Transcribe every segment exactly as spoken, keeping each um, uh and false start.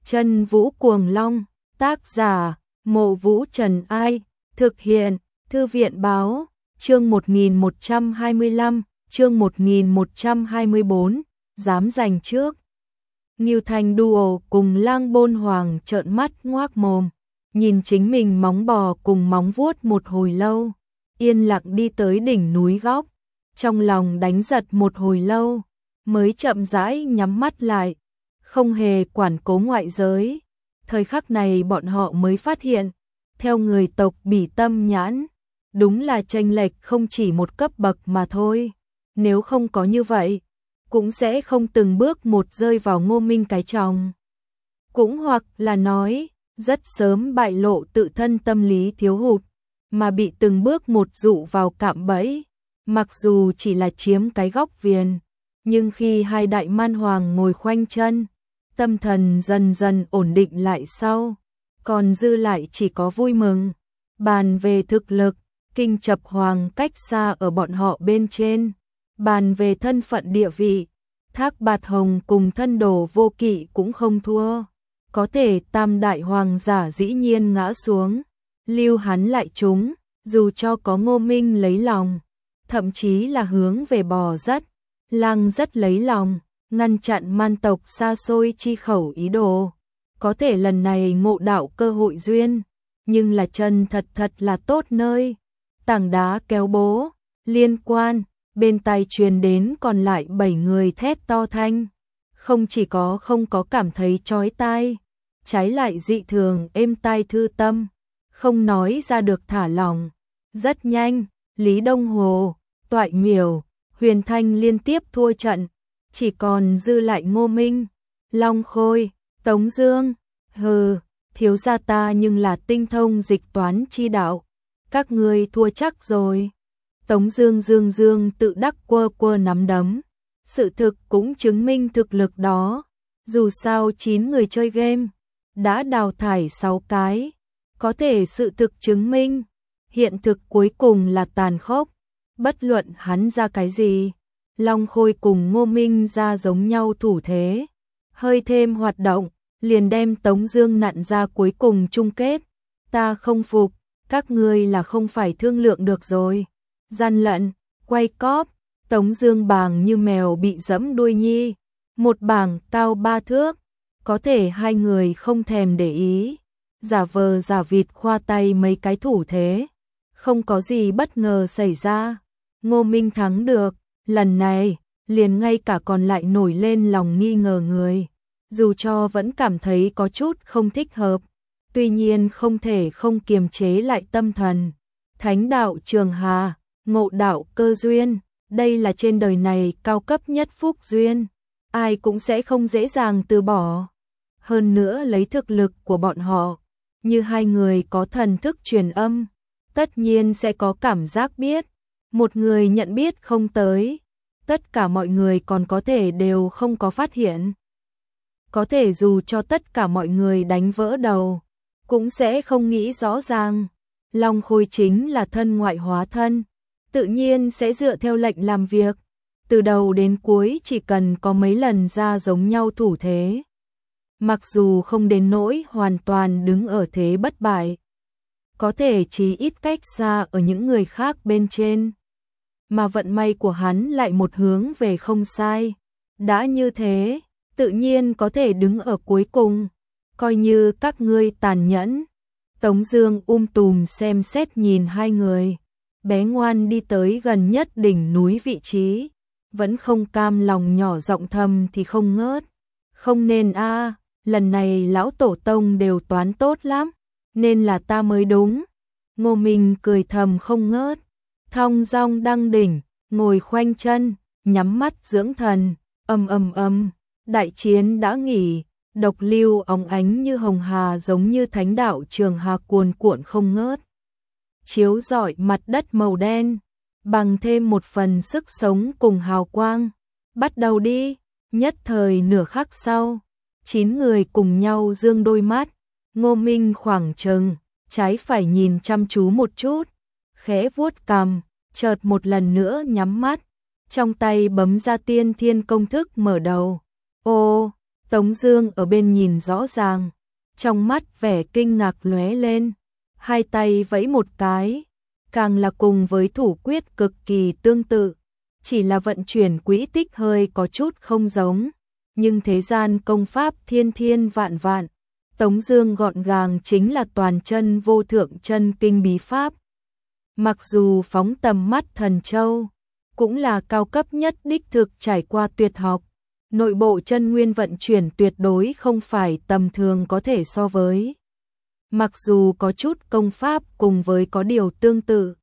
Chân Vũ Cuồng Long, tác giả, Mộ Vũ Trần Ai, thực hiện, Thư viện Báo, chương một nghìn một trăm hai mươi lăm, chương một nghìn một trăm hai mươi bốn, dám giành trước. Ngưu Thanh Duo cùng Lang Bôn Hoàng trợn mắt ngoác mồm, nhìn chính mình móng bò cùng móng vuốt một hồi lâu, yên lặng đi tới đỉnh núi góc, trong lòng đánh giật một hồi lâu, mới chậm rãi nhắm mắt lại, không hề quản cố ngoại giới. Thời khắc này bọn họ mới phát hiện, theo người tộc Bỉ Tâm Nhãn, đúng là chênh lệch không chỉ một cấp bậc mà thôi. Nếu không có như vậy, cũng sẽ không từng bước một rơi vào Ngô Minh cái chồng. Cũng hoặc là nói, rất sớm bại lộ tự thân tâm lý thiếu hụt, mà bị từng bước một dụ vào cạm bẫy. Mặc dù chỉ là chiếm cái góc viền, nhưng khi hai đại man hoàng ngồi khoanh chân, tâm thần dần dần ổn định lại sau, còn dư lại chỉ có vui mừng. Bàn về thực lực, Kinh Chập Hoàng cách xa ở bọn họ bên trên. Bàn về thân phận địa vị, Thác Bạt Hồng cùng thân đồ Vô Kỵ cũng không thua. Có thể tam đại hoàng giả dĩ nhiên ngã xuống, lưu hắn lại chúng, dù cho có Ngô Minh lấy lòng, thậm chí là hướng về bò rất, Lang rất lấy lòng, ngăn chặn man tộc xa xôi chi khẩu ý đồ. Có thể lần này ngộ đạo cơ hội duyên, nhưng là chân thật thật là tốt nơi. Tảng đá kéo bố, liên quan, bên tai truyền đến còn lại bảy người thét to thanh. Không chỉ có không có cảm thấy chói tai, trái lại dị thường êm tai thư tâm, không nói ra được thả lòng. Rất nhanh, Lý Đông Hồ, Toại Miểu, Huyền Thanh liên tiếp thua trận, chỉ còn dư lại Ngô Minh, Long Khôi, Tống Dương. Hừ, thiếu gia ta nhưng là tinh thông dịch toán chi đạo, các ngươi thua chắc rồi. Tống Dương Dương Dương tự đắc quơ quơ nắm đấm, sự thực cũng chứng minh thực lực đó. Dù sao chín người chơi game, đã đào thải sáu cái, có thể sự thực chứng minh, hiện thực cuối cùng là tàn khốc. Bất luận hắn ra cái gì, Long Khôi cùng Ngô Minh ra giống nhau thủ thế, hơi thêm hoạt động, liền đem Tống Dương nặn ra cuối cùng chung kết. Ta không phục, các ngươi là không phải thương lượng được rồi. Gian lận, quay cóp, Tống Dương bàng như mèo bị dẫm đuôi nhi, một bảng cao ba thước, có thể hai người không thèm để ý, giả vờ giả vịt khoa tay mấy cái thủ thế, không có gì bất ngờ xảy ra. Ngô Minh thắng được, lần này, liền ngay cả còn lại nổi lên lòng nghi ngờ người, dù cho vẫn cảm thấy có chút không thích hợp, tuy nhiên không thể không kiềm chế lại tâm thần. Thánh đạo Trường Hà, ngộ đạo cơ duyên, đây là trên đời này cao cấp nhất phúc duyên, ai cũng sẽ không dễ dàng từ bỏ. Hơn nữa lấy thực lực của bọn họ, như hai người có thần thức truyền âm, tất nhiên sẽ có cảm giác biết. Một người nhận biết không tới, tất cả mọi người còn có thể đều không có phát hiện. Có thể dù cho tất cả mọi người đánh vỡ đầu, cũng sẽ không nghĩ rõ ràng. Long Khôi chính là thân ngoại hóa thân, tự nhiên sẽ dựa theo lệnh làm việc, từ đầu đến cuối chỉ cần có mấy lần ra giống nhau thủ thế. Mặc dù không đến nỗi hoàn toàn đứng ở thế bất bại, có thể chỉ ít cách xa ở những người khác bên trên. Mà vận may của hắn lại một hướng về không sai. Đã như thế, tự nhiên có thể đứng ở cuối cùng, coi như các ngươi tàn nhẫn. Tống Dương um tùm xem xét nhìn hai người, bé ngoan đi tới gần nhất đỉnh núi vị trí, vẫn không cam lòng nhỏ giọng thầm thì không ngớt. Không nên a, à, lần này lão tổ tông đều toán tốt lắm, nên là ta mới đúng. Ngô Minh cười thầm không ngớt, thong dong đăng đỉnh, ngồi khoanh chân, nhắm mắt dưỡng thần. Ầm ầm ầm, đại chiến đã nghỉ, độc lưu óng ánh như hồng hà giống như thánh đạo Trường Hà cuồn cuộn không ngớt, chiếu rọi mặt đất màu đen, bằng thêm một phần sức sống cùng hào quang. Bắt đầu đi. Nhất thời nửa khắc sau, chín người cùng nhau dương đôi mắt. Ngô Minh khoảng chừng trái phải nhìn chăm chú một chút, khẽ vuốt cằm, chợt một lần nữa nhắm mắt, trong tay bấm ra tiên thiên công thức mở đầu. Ô, Tống Dương ở bên nhìn rõ ràng, trong mắt vẻ kinh ngạc lóe lên, hai tay vẫy một cái, càng là cùng với thủ quyết cực kỳ tương tự, chỉ là vận chuyển quỹ tích hơi có chút không giống, nhưng thế gian công pháp thiên thiên vạn vạn, Tống Dương gọn gàng chính là toàn chân vô thượng chân kinh bí pháp. Mặc dù phóng tầm mắt thần châu, cũng là cao cấp nhất đích thực trải qua tuyệt học, nội bộ chân nguyên vận chuyển tuyệt đối không phải tầm thường có thể so với. Mặc dù có chút công pháp cùng với có điều tương tự,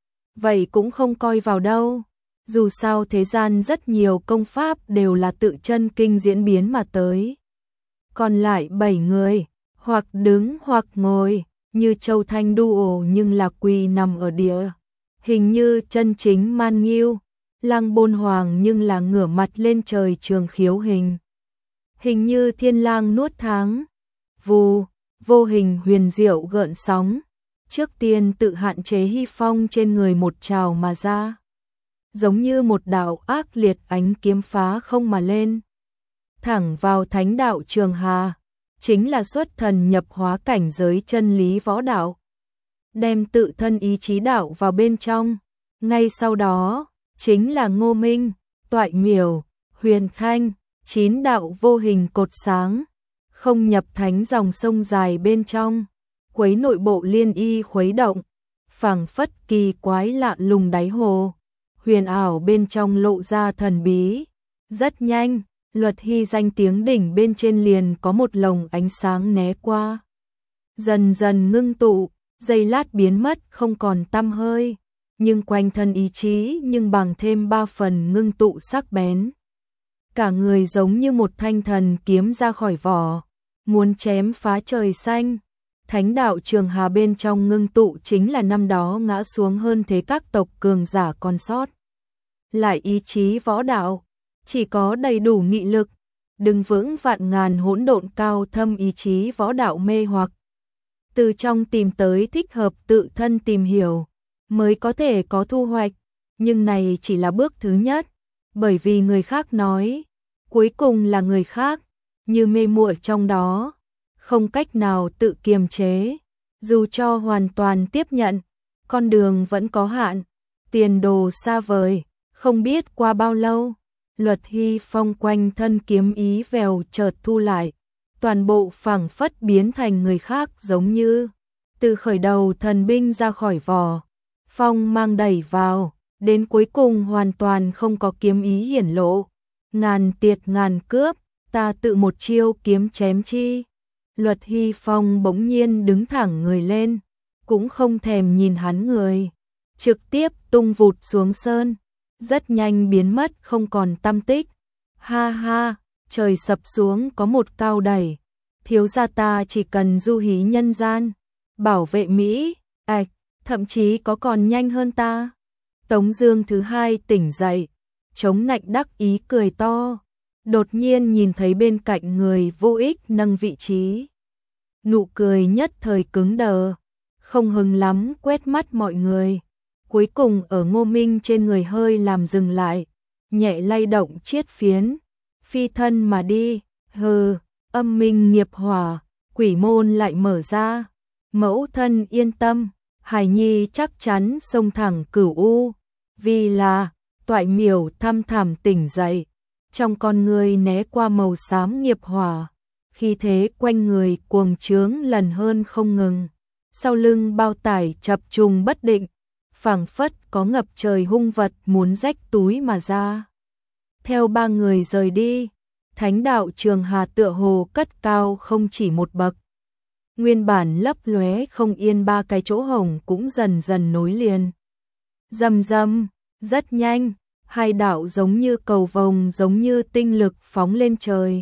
vậy cũng không coi vào đâu. Dù sao thế gian rất nhiều công pháp đều là tự chân kinh diễn biến mà tới. Còn lại bảy người, hoặc đứng hoặc ngồi, như Châu Thanh đu ổ nhưng là quỳ nằm ở địa. Hình như chân chính man nghiêu, Lăng Bôn Hoàng nhưng là ngửa mặt lên trời trường khiếu hình. Hình như thiên lang nuốt tháng, vù, vô hình huyền diệu gợn sóng. Trước tiên tự hạn chế hy phong trên người một trào mà ra. Giống như một đạo ác liệt ánh kiếm phá không mà lên. Thẳng vào thánh đạo Trường Hà, chính là xuất thần nhập hóa cảnh giới chân lý võ đạo. Đem tự thân ý chí đạo vào bên trong. Ngay sau đó, chính là Ngô Minh, Toại Miểu, Huyền Khanh, chín đạo vô hình cột sáng, không nhập thánh dòng sông dài bên trong, quấy nội bộ liên y khuấy động, phảng phất kỳ quái lạ lùng đáy hồ, huyền ảo bên trong lộ ra thần bí. Rất nhanh, Luật Hy danh tiếng đỉnh bên trên liền có một lồng ánh sáng né qua, dần dần ngưng tụ, giây lát biến mất không còn tăm hơi, nhưng quanh thân ý chí nhưng bằng thêm ba phần ngưng tụ sắc bén. Cả người giống như một thanh thần kiếm ra khỏi vỏ, muốn chém phá trời xanh. Thánh đạo Trường Hà bên trong ngưng tụ chính là năm đó ngã xuống hơn thế các tộc cường giả còn sót lại ý chí võ đạo, chỉ có đầy đủ nghị lực, đứng vững vạn ngàn hỗn độn cao thâm ý chí võ đạo mê hoặc. Từ trong tìm tới thích hợp tự thân tìm hiểu, mới có thể có thu hoạch, nhưng này chỉ là bước thứ nhất, bởi vì người khác nói, cuối cùng là người khác, như mê muội trong đó, không cách nào tự kiềm chế, dù cho hoàn toàn tiếp nhận, con đường vẫn có hạn, tiền đồ xa vời, không biết qua bao lâu, Luật Hy phong quanh thân kiếm ý vèo chợt thu lại, toàn bộ phảng phất biến thành người khác giống như từ khởi đầu thần binh ra khỏi vỏ, phong mang đẩy vào, đến cuối cùng hoàn toàn không có kiếm ý hiển lộ, ngàn tiệt ngàn cướp, ta tự một chiêu kiếm chém chi. Luật Hy phong bỗng nhiên đứng thẳng người lên, cũng không thèm nhìn hắn người, trực tiếp tung vụt xuống sơn, rất nhanh biến mất không còn tăm tích. Ha ha, trời sập xuống có một cao đẩy, thiếu gia ta chỉ cần du hí nhân gian, bảo vệ Mỹ, ạch, thậm chí có còn nhanh hơn ta. Tống Dương thứ hai tỉnh dậy, chống nạnh đắc ý cười to, đột nhiên nhìn thấy bên cạnh người vô ích nâng vị trí. Nụ cười nhất thời cứng đờ, không hứng lắm quét mắt mọi người, cuối cùng ở Ngô Minh trên người hơi làm dừng lại, nhẹ lay động chiết phiến, phi thân mà đi. Hừ, âm minh nghiệp hỏa, quỷ môn lại mở ra, mẫu thân yên tâm, hài nhi chắc chắn xông thẳng cửu u. Vì là Toại Miểu thăm thẳm tỉnh dậy, trong con người né qua màu xám nghiệp hỏa, khi thế quanh người cuồng trướng lần hơn không ngừng, sau lưng bao tải chập trùng bất định, phảng phất có ngập trời hung vật muốn rách túi mà ra. Theo ba người rời đi, thánh đạo Trường Hà tựa hồ cất cao không chỉ một bậc. Nguyên bản lấp lóe không yên ba cái chỗ hổng cũng dần dần nối liền. Rầm rầm, rất nhanh, hai đạo giống như cầu vồng giống như tinh lực phóng lên trời.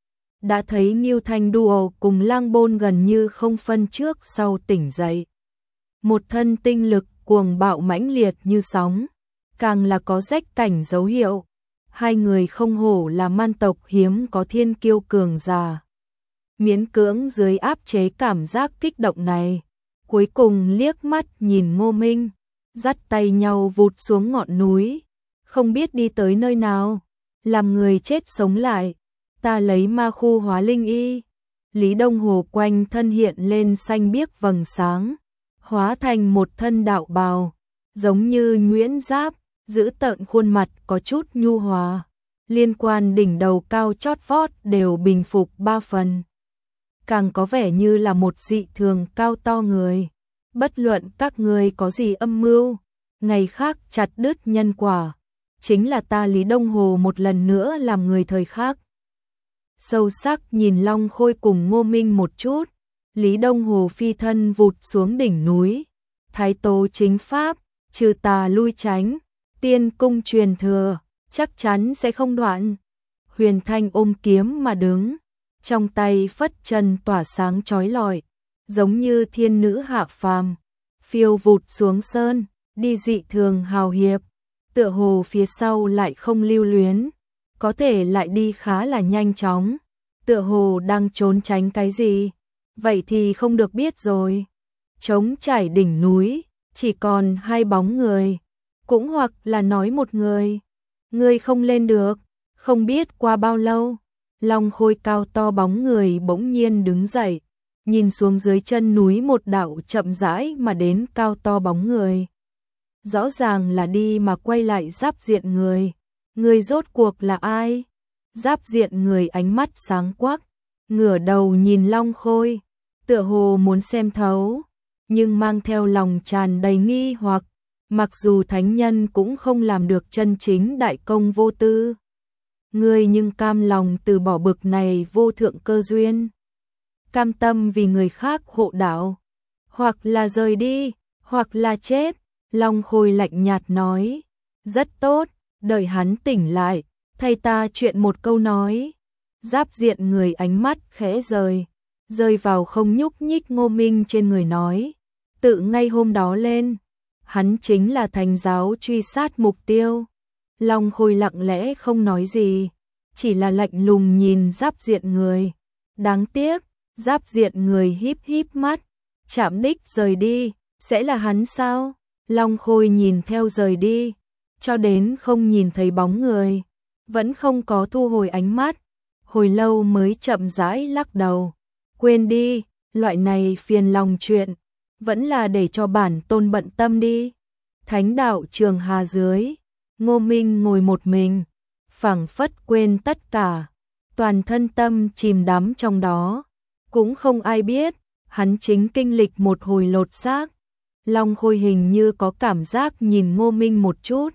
Đã thấy Ngưu Thanh Đùa cùng Lang Bôn gần như không phân trước sau tỉnh dậy. Một thân tinh lực cuồng bạo mãnh liệt như sóng, càng là có rách cảnh dấu hiệu. Hai người không hổ là man tộc hiếm có thiên kiêu cường giả. Miễn cưỡng dưới áp chế cảm giác kích động này, cuối cùng liếc mắt nhìn Ngô Minh, dắt tay nhau vụt xuống ngọn núi, không biết đi tới nơi nào, làm người chết sống lại. ta lấy ma khu hóa linh y. Lý Đông Hồ quanh thân hiện lên xanh biếc vầng sáng, hóa thành một thân đạo bào, giống như nhuyễn giáp, giữ tợn khuôn mặt có chút nhu hòa. Liên quan đỉnh đầu cao chót vót đều bình phục ba phần. Càng có vẻ như là một dị thường cao to người. Bất luận các người có gì âm mưu, ngày khác chặt đứt nhân quả. Chính là ta Lý Đông Hồ một lần nữa làm người thời khác. Sâu sắc nhìn Long Khôi cùng Ngô Minh một chút, Lý Đông Hồ phi thân vụt xuống đỉnh núi. Thái tố chính pháp, trừ tà lui tránh, tiên cung truyền thừa, chắc chắn sẽ không đoạn. Huyền Thanh ôm kiếm mà đứng, trong tay phất trần tỏa sáng chói lọi, giống như thiên nữ hạ phàm, phiêu vụt xuống sơn, đi dị thường hào hiệp, tựa hồ phía sau lại không lưu luyến, có thể lại đi khá là nhanh chóng, tựa hồ đang trốn tránh cái gì, vậy thì không được biết rồi. Trống trải đỉnh núi, chỉ còn hai bóng người, cũng hoặc là nói một người, người không lên được, không biết qua bao lâu, Long Khôi cao to bóng người bỗng nhiên đứng dậy, nhìn xuống dưới chân núi một đạo chậm rãi mà đến cao to bóng người. Rõ ràng là đi mà quay lại Giáp Diện người, người rốt cuộc là ai? Giáp Diện người ánh mắt sáng quắc, ngửa đầu nhìn Long Khôi, tựa hồ muốn xem thấu, nhưng mang theo lòng tràn đầy nghi hoặc, mặc dù thánh nhân cũng không làm được chân chính đại công vô tư. Ngươi nhưng cam lòng từ bỏ bực này vô thượng cơ duyên, cam tâm vì người khác hộ đạo, hoặc là rời đi, hoặc là chết. Long Khôi lạnh nhạt nói, rất tốt, đợi hắn tỉnh lại, thay ta chuyện một câu nói. Giáp Diện người ánh mắt khẽ rời, rơi vào không nhúc nhích Ngô Minh trên người nói, tự ngay hôm đó lên, hắn chính là thành giáo truy sát mục tiêu. Long Khôi lặng lẽ không nói gì, chỉ là lạnh lùng nhìn Giáp Diện người. Đáng tiếc, Giáp Diện người híp híp mắt, chạm đích rời đi, sẽ là hắn sao? Long Khôi nhìn theo rời đi, cho đến không nhìn thấy bóng người, vẫn không có thu hồi ánh mắt, hồi lâu mới chậm rãi lắc đầu. Quên đi, loại này phiền lòng chuyện, vẫn là để cho bản tôn bận tâm đi. Thánh đạo Trường Hà dưới, Ngô Minh ngồi một mình, phảng phất quên tất cả, toàn thân tâm chìm đắm trong đó, cũng không ai biết, hắn chính kinh lịch một hồi lột xác. Long Khôi hình như có cảm giác nhìn Ngô Minh một chút,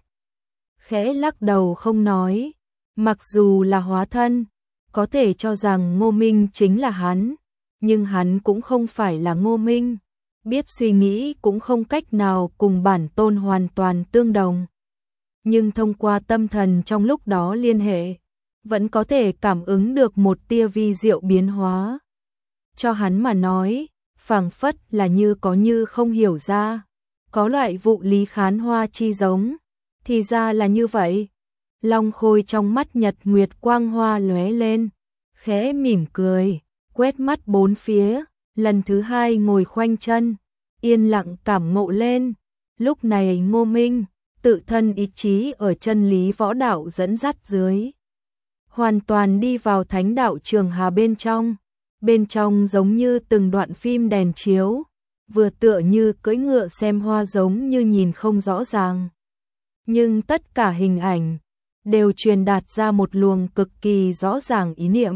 khẽ lắc đầu không nói, mặc dù là hóa thân, có thể cho rằng Ngô Minh chính là hắn, nhưng hắn cũng không phải là Ngô Minh, biết suy nghĩ cũng không cách nào cùng bản tôn hoàn toàn tương đồng. Nhưng thông qua tâm thần trong lúc đó liên hệ, vẫn có thể cảm ứng được một tia vi diệu biến hóa. Cho hắn mà nói, phảng phất là như có như không hiểu ra, có loại vụ lý khán hoa chi giống, thì ra là như vậy. Long Khôi trong mắt nhật nguyệt quang hoa lóe lên, khẽ mỉm cười, quét mắt bốn phía, lần thứ hai ngồi khoanh chân, yên lặng cảm ngộ lên. Lúc này Ngô Minh, tự thân ý chí ở chân lý võ đạo dẫn dắt dưới, hoàn toàn đi vào thánh đạo Trường Hà bên trong. Bên trong giống như từng đoạn phim đèn chiếu, vừa tựa như cưỡi ngựa xem hoa giống như nhìn không rõ ràng. Nhưng tất cả hình ảnh đều truyền đạt ra một luồng cực kỳ rõ ràng ý niệm.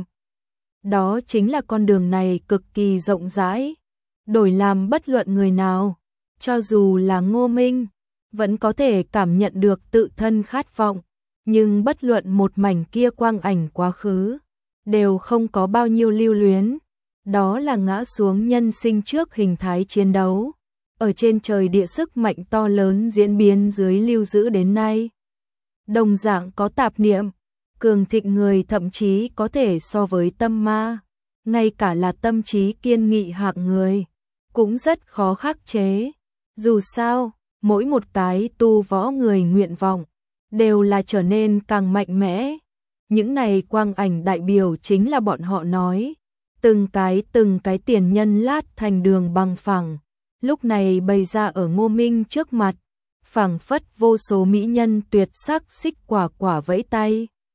Đó chính là con đường này cực kỳ rộng rãi, đổi làm bất luận người nào, cho dù là Ngô Minh, vẫn có thể cảm nhận được tự thân khát vọng, nhưng bất luận một mảnh kia quang ảnh quá khứ, đều không có bao nhiêu lưu luyến, đó là ngã xuống nhân sinh trước hình thái chiến đấu, ở trên trời địa sức mạnh to lớn diễn biến dưới lưu giữ đến nay. Đồng dạng có tạp niệm, cường thịnh người thậm chí có thể so với tâm ma, ngay cả là tâm trí kiên nghị hạng người, cũng rất khó khắc chế. Dù sao, mỗi một cái tu võ người nguyện vọng, đều là trở nên càng mạnh mẽ. Những này quang ảnh đại biểu chính là bọn họ nói, từng cái từng cái tiền nhân lát thành đường bằng phẳng, lúc này bày ra ở Ngô Minh trước mặt, phảng phất vô số mỹ nhân tuyệt sắc xích quả quả vẫy tay.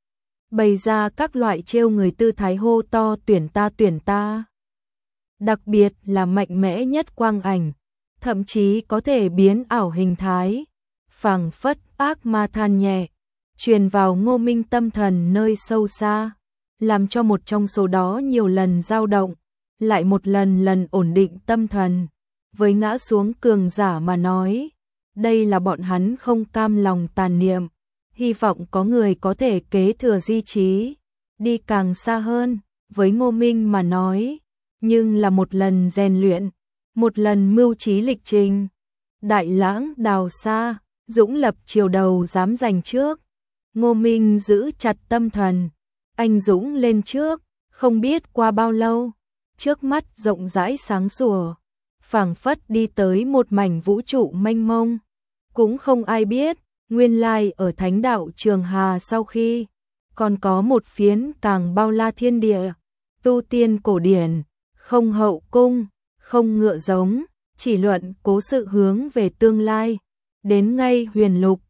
bày ra các loại trêu người tư thái hô to tuyển ta tuyển ta. Đặc biệt là mạnh mẽ nhất quang ảnh, thậm chí có thể biến ảo hình thái, phảng phất ác ma than nhẹ, truyền vào Ngô Minh tâm thần nơi sâu xa, làm cho một trong số đó nhiều lần dao động, lại một lần lần ổn định tâm thần. Với ngã xuống cường giả mà nói, đây là bọn hắn không cam lòng tàn niệm, hy vọng có người có thể kế thừa di trí, đi càng xa hơn. Với Ngô Minh mà nói, nhưng là một lần rèn luyện, một lần mưu trí lịch trình. Đại lãng đào xa, dũng lập chiều đầu dám giành trước. Ngô Minh giữ chặt tâm thần, anh dũng lên trước, không biết qua bao lâu, trước mắt rộng rãi sáng sủa, phảng phất đi tới một mảnh vũ trụ mênh mông. Cũng không ai biết, nguyên lai ở Thánh đạo Trường Hà sau khi, còn có một phiến càng bao la thiên địa, tu tiên cổ điển, không hậu cung, không ngựa giống, chỉ luận cố sự hướng về tương lai, đến ngay huyền lục,